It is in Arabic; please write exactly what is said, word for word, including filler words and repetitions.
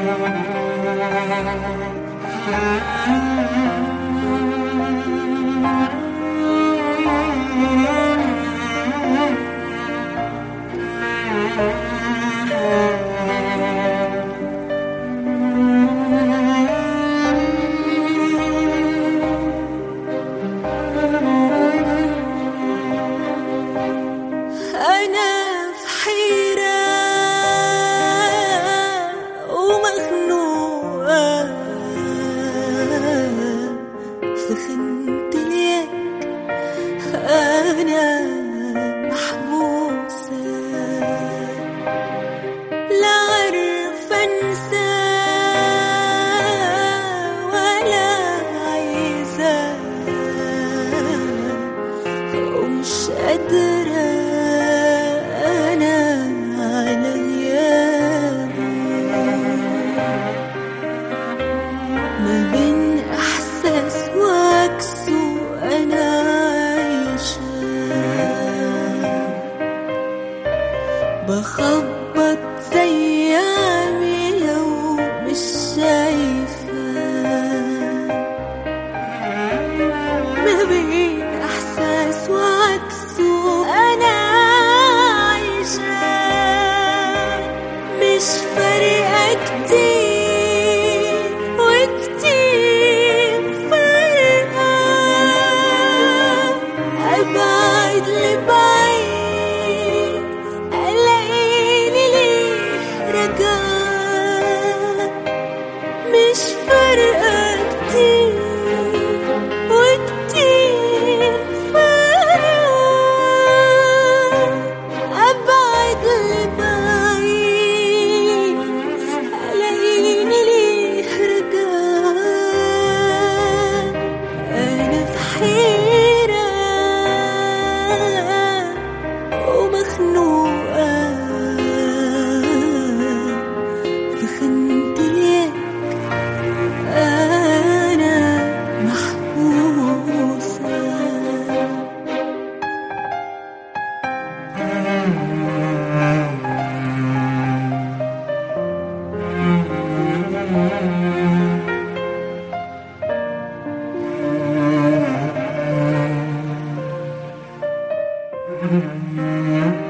سخنت ليك أنا محبوسة، لا عارفة أنسى ولا عايزة، ومش قادرة أنا على غيابه، ما بين إحساس وعكسه أنا عايشة، بخبط زي عمي لو مش شايفة، ما بين إحساس وعكسه أنا عايشة، مش فارقة كتير وكتير فارقة، أبعد لبعيد ألاقيني ليه رجعت، مش فارقة كتير وكتير فارقة، أبعد لبعيد ألاقيني ليه رجعت، أنا في حيرة ومخنوقة، سخنت ليك أنا محبوسة.